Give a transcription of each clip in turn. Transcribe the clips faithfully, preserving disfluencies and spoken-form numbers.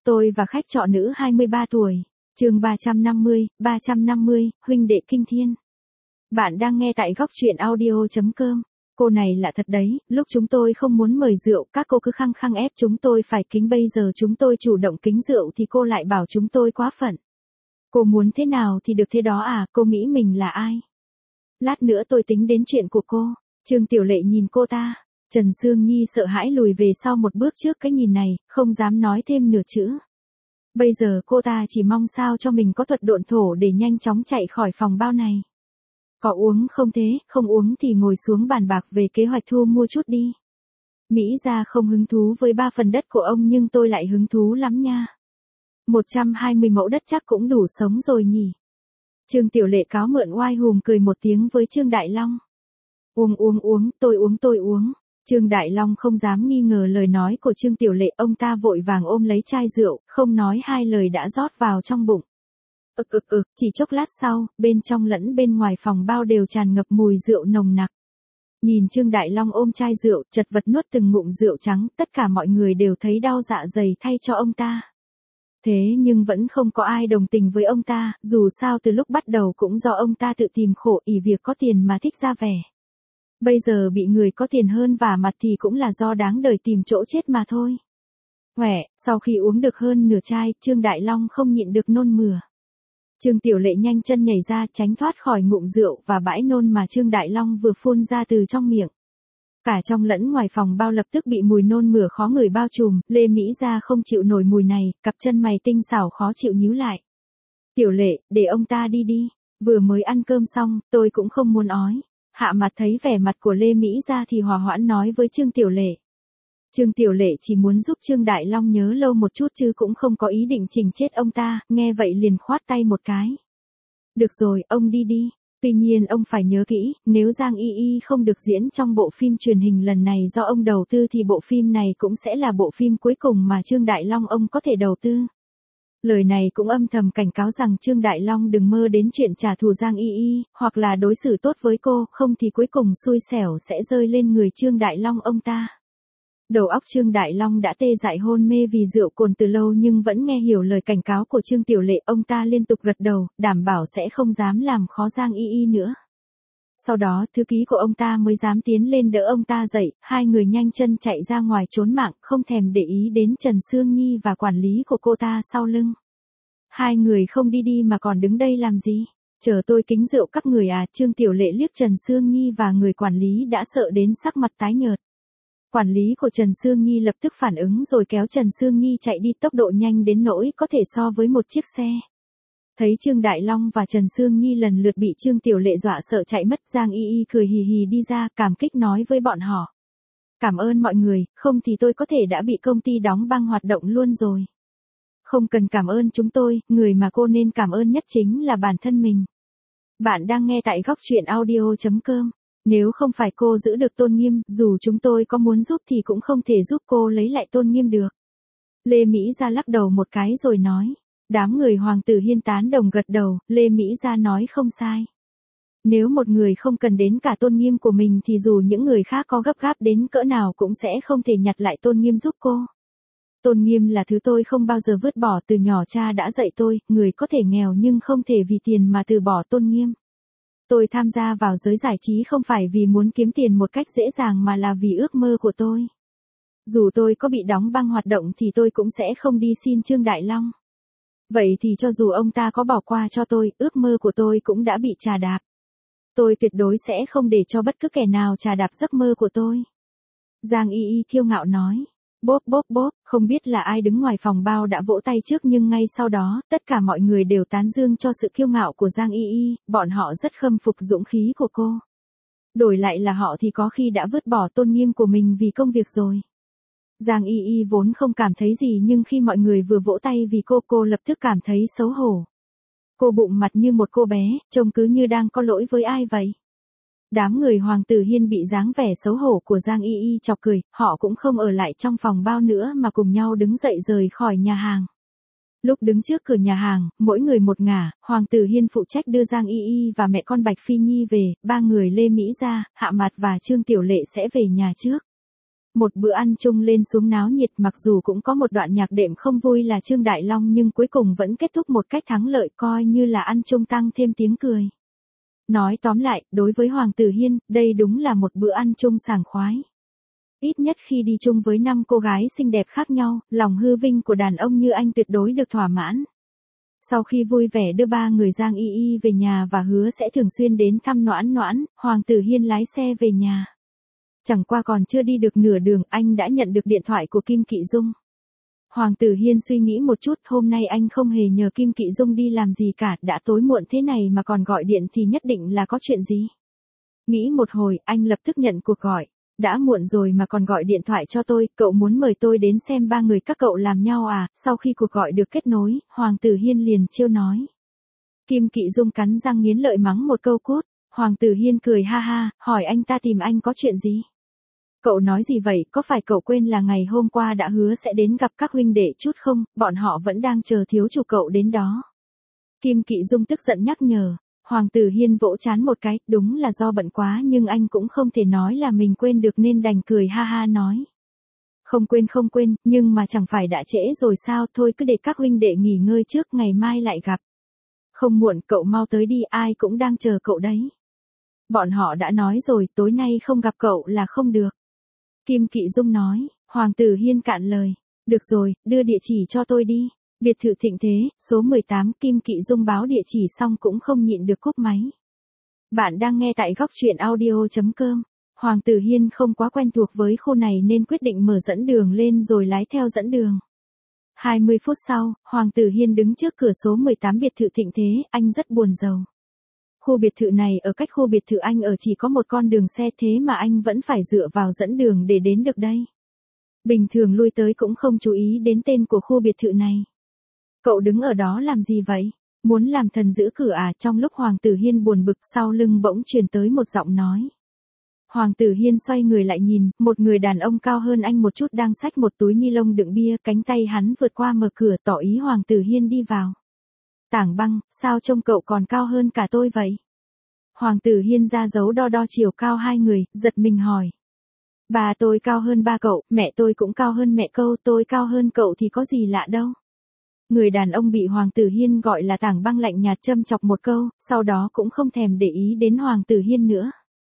Tôi và khách trọ nữ hai mươi ba tuổi. Chương ba trăm năm mươi, ba trăm năm mươi, huynh đệ kinh thiên. Bạn đang nghe tại góc truyện audio chấm com. Cô này lạ thật đấy, lúc chúng tôi không muốn mời rượu, các cô cứ khăng khăng ép chúng tôi phải kính, bây giờ chúng tôi chủ động kính rượu thì cô lại bảo chúng tôi quá phận. Cô muốn thế nào thì được thế đó à, cô nghĩ mình là ai? Lát nữa tôi tính đến chuyện của cô. Trương Tiểu Lệ nhìn cô ta. Trần Sương Nhi sợ hãi lùi về sau một bước trước cái nhìn này, không dám nói thêm nửa chữ. Bây giờ cô ta chỉ mong sao cho mình có thuật độn thổ để nhanh chóng chạy khỏi phòng bao này. Có uống không thế, không uống thì ngồi xuống bàn bạc về kế hoạch thu mua chút đi. Mỹ gia không hứng thú với ba phần đất của ông nhưng tôi lại hứng thú lắm nha. một trăm hai mươi mẫu đất chắc cũng đủ sống rồi nhỉ. Trương Tiểu Lệ cáo mượn oai hùng cười một tiếng với Trương Đại Long. Uống uống uống, tôi uống tôi uống. Trương Đại Long không dám nghi ngờ lời nói của Trương Tiểu Lệ, ông ta vội vàng ôm lấy chai rượu, không nói hai lời đã rót vào trong bụng. Ực ực ực, chỉ chốc lát sau, bên trong lẫn bên ngoài phòng bao đều tràn ngập mùi rượu nồng nặc. Nhìn Trương Đại Long ôm chai rượu, chật vật nuốt từng ngụm rượu trắng, tất cả mọi người đều thấy đau dạ dày thay cho ông ta. Thế nhưng vẫn không có ai đồng tình với ông ta, dù sao từ lúc bắt đầu cũng do ông ta tự tìm khổ ỷ việc có tiền mà thích ra vẻ. Bây giờ bị người có tiền hơn vả mặt thì cũng là do đáng đời tìm chỗ chết mà thôi. Huệ, sau khi uống được hơn nửa chai, Trương Đại Long không nhịn được nôn mửa. Trương Tiểu Lệ nhanh chân nhảy ra tránh thoát khỏi ngụm rượu và bãi nôn mà Trương Đại Long vừa phun ra từ trong miệng. Cả trong lẫn ngoài phòng bao lập tức bị mùi nôn mửa khó ngửi bao trùm, Lê Mỹ Gia không chịu nổi mùi này, cặp chân mày tinh xảo khó chịu nhíu lại. Tiểu Lệ, để ông ta đi đi, vừa mới ăn cơm xong, tôi cũng không muốn ói. Hạ mặt thấy vẻ mặt của Lê Mỹ Gia thì hòa hoãn nói với Trương Tiểu Lệ. Trương Tiểu Lệ chỉ muốn giúp Trương Đại Long nhớ lâu một chút chứ cũng không có ý định chỉnh chết ông ta, nghe vậy liền khoát tay một cái. Được rồi, ông đi đi. Tuy nhiên ông phải nhớ kỹ, nếu Giang Y Y không được diễn trong bộ phim truyền hình lần này do ông đầu tư thì bộ phim này cũng sẽ là bộ phim cuối cùng mà Trương Đại Long ông có thể đầu tư. Lời này cũng âm thầm cảnh cáo rằng Trương Đại Long đừng mơ đến chuyện trả thù Giang Y Y, hoặc là đối xử tốt với cô, không thì cuối cùng xui xẻo sẽ rơi lên người Trương Đại Long ông ta. Đầu óc Trương Đại Long đã tê dại hôn mê vì rượu cồn từ lâu nhưng vẫn nghe hiểu lời cảnh cáo của Trương Tiểu Lệ, ông ta liên tục gật đầu, đảm bảo sẽ không dám làm khó Giang Y Y nữa. Sau đó, thư ký của ông ta mới dám tiến lên đỡ ông ta dậy, hai người nhanh chân chạy ra ngoài trốn mạng, không thèm để ý đến Trần Sương Nhi và quản lý của cô ta sau lưng. Hai người không đi đi mà còn đứng đây làm gì? Chờ tôi kính rượu các người à? Trương Tiểu Lệ liếc Trần Sương Nhi và người quản lý đã sợ đến sắc mặt tái nhợt. Quản lý của Trần Sương Nhi lập tức phản ứng rồi kéo Trần Sương Nhi chạy đi tốc độ nhanh đến nỗi có thể so với một chiếc xe. Thấy Trương Đại Long và Trần Sương Nhi lần lượt bị Trương Tiểu Lệ dọa sợ chạy mất, Giang Y Y cười hì hì đi ra, cảm kích nói với bọn họ. Cảm ơn mọi người, không thì tôi có thể đã bị công ty đóng băng hoạt động luôn rồi. Không cần cảm ơn chúng tôi, người mà cô nên cảm ơn nhất chính là bản thân mình. Bạn đang nghe tại góc truyện audio chấm com. Nếu không phải cô giữ được tôn nghiêm, dù chúng tôi có muốn giúp thì cũng không thể giúp cô lấy lại tôn nghiêm được. Lê Mỹ Gia lắc đầu một cái rồi nói. Đám người Hoàng tử Hiên tán đồng gật đầu, Lê Mỹ Gia nói không sai. Nếu một người không cần đến cả tôn nghiêm của mình thì dù những người khác có gấp gáp đến cỡ nào cũng sẽ không thể nhặt lại tôn nghiêm giúp cô. Tôn nghiêm là thứ tôi không bao giờ vứt bỏ, từ nhỏ cha đã dạy tôi, người có thể nghèo nhưng không thể vì tiền mà từ bỏ tôn nghiêm. Tôi tham gia vào giới giải trí không phải vì muốn kiếm tiền một cách dễ dàng mà là vì ước mơ của tôi. Dù tôi có bị đóng băng hoạt động thì tôi cũng sẽ không đi xin Trương Đại Long. Vậy thì cho dù ông ta có bỏ qua cho tôi, ước mơ của tôi cũng đã bị trà đạp. Tôi tuyệt đối sẽ không để cho bất cứ kẻ nào trà đạp giấc mơ của tôi. Giang Y Y kiêu ngạo nói. Bốp bốp bốp, không biết là ai đứng ngoài phòng bao đã vỗ tay trước nhưng ngay sau đó, tất cả mọi người đều tán dương cho sự kiêu ngạo của Giang Y Y, bọn họ rất khâm phục dũng khí của cô. Đổi lại là họ thì có khi đã vứt bỏ tôn nghiêm của mình vì công việc rồi. Giang Y Y vốn không cảm thấy gì nhưng khi mọi người vừa vỗ tay vì cô, cô lập tức cảm thấy xấu hổ. Cô bụng mặt như một cô bé, trông cứ như đang có lỗi với ai vậy. Đám người Hoàng tử Hiên bị dáng vẻ xấu hổ của Giang Y Y chọc cười, họ cũng không ở lại trong phòng bao nữa mà cùng nhau đứng dậy rời khỏi nhà hàng. Lúc đứng trước cửa nhà hàng, mỗi người một ngả, Hoàng tử Hiên phụ trách đưa Giang Y Y và mẹ con Bạch Phi Nhi về, ba người Lê Mỹ Gia, Hạ Mặt và Trương Tiểu Lệ sẽ về nhà trước. Một bữa ăn chung lên xuống náo nhiệt, mặc dù cũng có một đoạn nhạc đệm không vui là Trương Đại Long, nhưng cuối cùng vẫn kết thúc một cách thắng lợi, coi như là ăn chung tăng thêm tiếng cười. Nói tóm lại, đối với Hoàng Tử Hiên, đây đúng là một bữa ăn chung sảng khoái. Ít nhất khi đi chung với năm cô gái xinh đẹp khác nhau, lòng hư vinh của đàn ông như anh tuyệt đối được thỏa mãn. Sau khi vui vẻ đưa ba người Giang Y Y về nhà và hứa sẽ thường xuyên đến thăm Noãn Noãn, Hoàng Tử Hiên lái xe về nhà. Chẳng qua còn chưa đi được nửa đường, anh đã nhận được điện thoại của Kim Kỵ Dung. Hoàng Tử Hiên suy nghĩ một chút, hôm nay anh không hề nhờ Kim Kỵ Dung đi làm gì cả, đã tối muộn thế này mà còn gọi điện thì nhất định là có chuyện gì. Nghĩ một hồi, anh lập tức nhận cuộc gọi. Đã muộn rồi mà còn gọi điện thoại cho tôi, cậu muốn mời tôi đến xem ba người các cậu làm nhau à? Sau khi cuộc gọi được kết nối, Hoàng Tử Hiên liền trêu nói. Kim Kỵ Dung cắn răng nghiến lợi mắng một câu cút. Hoàng Tử Hiên cười ha ha, hỏi anh ta tìm anh có chuyện gì? Cậu nói gì vậy, có phải cậu quên là ngày hôm qua đã hứa sẽ đến gặp các huynh đệ chút không, bọn họ vẫn đang chờ thiếu chủ cậu đến đó. Kim Kỵ Dung tức giận nhắc nhở. Hoàng Tử Hiên vỗ trán một cái, đúng là do bận quá nhưng anh cũng không thể nói là mình quên được nên đành cười ha ha nói. Không quên không quên, nhưng mà chẳng phải đã trễ rồi sao, thôi cứ để các huynh đệ nghỉ ngơi trước, ngày mai lại gặp. Không muộn, cậu mau tới đi, ai cũng đang chờ cậu đấy. Bọn họ đã nói rồi, tối nay không gặp cậu là không được. Kim Kỵ Dung nói. Hoàng Tử Hiên cạn lời. Được rồi, đưa địa chỉ cho tôi đi. Biệt thự Thịnh Thế, số mười tám. Kim Kỵ Dung báo địa chỉ xong cũng không nhịn được cúp máy. Bạn đang nghe tại góc truyện audio chấm com. Hoàng Tử Hiên không quá quen thuộc với khu này nên quyết định mở dẫn đường lên rồi lái theo dẫn đường. hai mươi phút sau, Hoàng Tử Hiên đứng trước cửa số mười tám biệt thự Thịnh Thế, anh rất buồn rầu. Khu biệt thự này ở cách khu biệt thự anh ở chỉ có một con đường xe, thế mà anh vẫn phải dựa vào dẫn đường để đến được đây. Bình thường lui tới cũng không chú ý đến tên của khu biệt thự này. Cậu đứng ở đó làm gì vậy? Muốn làm thần giữ cửa à? Trong lúc Hoàng Tử Hiên buồn bực, sau lưng bỗng truyền tới một giọng nói. Hoàng Tử Hiên xoay người lại nhìn, một người đàn ông cao hơn anh một chút đang xách một túi ni lông đựng bia, cánh tay hắn vượt qua mở cửa tỏ ý Hoàng Tử Hiên đi vào. Tảng Băng, sao trông cậu còn cao hơn cả tôi vậy? Hoàng Tử Hiên ra dấu đo đo chiều cao hai người, giật mình hỏi. Bà tôi cao hơn ba cậu, mẹ tôi cũng cao hơn mẹ cậu, tôi cao hơn cậu thì có gì lạ đâu. Người đàn ông bị Hoàng Tử Hiên gọi là Tảng Băng lạnh nhạt châm chọc một câu, sau đó cũng không thèm để ý đến Hoàng Tử Hiên nữa.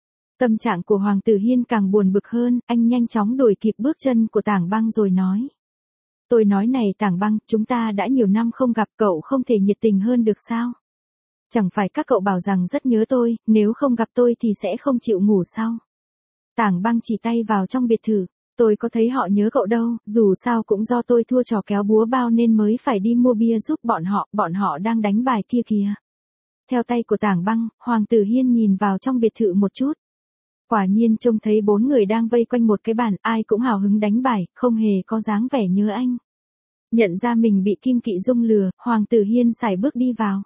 Tâm trạng của Hoàng Tử Hiên càng buồn bực hơn, anh nhanh chóng đuổi kịp bước chân của Tảng Băng rồi nói. Tôi nói này Tảng Băng, chúng ta đã nhiều năm không gặp, cậu không thể nhiệt tình hơn được sao? Chẳng phải các cậu bảo rằng rất nhớ tôi, nếu không gặp tôi thì sẽ không chịu ngủ sao? Tảng Băng chỉ tay vào trong biệt thự, tôi có thấy họ nhớ cậu đâu, dù sao cũng do tôi thua trò kéo búa bao nên mới phải đi mua bia giúp bọn họ, bọn họ đang đánh bài kia kìa. Theo tay của Tảng Băng, Hoàng Tử Hiên nhìn vào trong biệt thự một chút. Quả nhiên trông thấy bốn người đang vây quanh một cái bàn, ai cũng hào hứng đánh bài, không hề có dáng vẻ nhớ anh. Nhận ra mình bị Kim Kỵ Dung lừa, Hoàng Tử Hiên sải bước đi vào.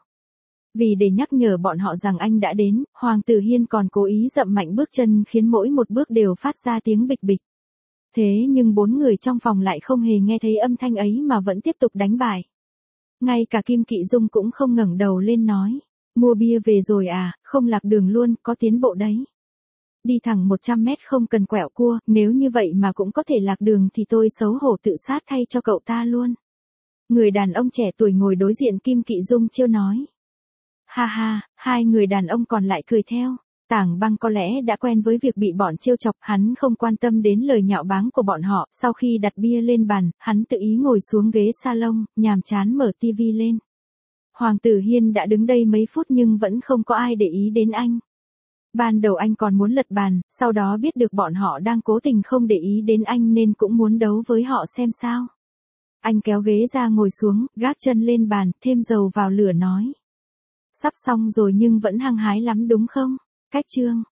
Vì để nhắc nhở bọn họ rằng anh đã đến, Hoàng Tử Hiên còn cố ý dậm mạnh bước chân khiến mỗi một bước đều phát ra tiếng bịch bịch. Thế nhưng bốn người trong phòng lại không hề nghe thấy âm thanh ấy mà vẫn tiếp tục đánh bài. Ngay cả Kim Kỵ Dung cũng không ngẩng đầu lên nói. Mua bia về rồi à, không lạc đường luôn, có tiến bộ đấy. Đi thẳng một trăm mét không cần quẹo cua, nếu như vậy mà cũng có thể lạc đường thì tôi xấu hổ tự sát thay cho cậu ta luôn. Người đàn ông trẻ tuổi ngồi đối diện Kim Kỵ Dung trêu nói. Ha ha, hai người đàn ông còn lại cười theo. Tảng Băng có lẽ đã quen với việc bị bọn trêu chọc, hắn không quan tâm đến lời nhạo báng của bọn họ, sau khi đặt bia lên bàn, hắn tự ý ngồi xuống ghế salon, nhàm chán mở tivi lên. Hoàng Tử Hiên đã đứng đây mấy phút nhưng vẫn không có ai để ý đến anh. Ban đầu anh còn muốn lật bàn, sau đó biết được bọn họ đang cố tình không để ý đến anh nên cũng muốn đấu với họ xem sao. Anh kéo ghế ra ngồi xuống, gác chân lên bàn, thêm dầu vào lửa nói. Sắp xong rồi nhưng vẫn hăng hái lắm đúng không? Cách chương.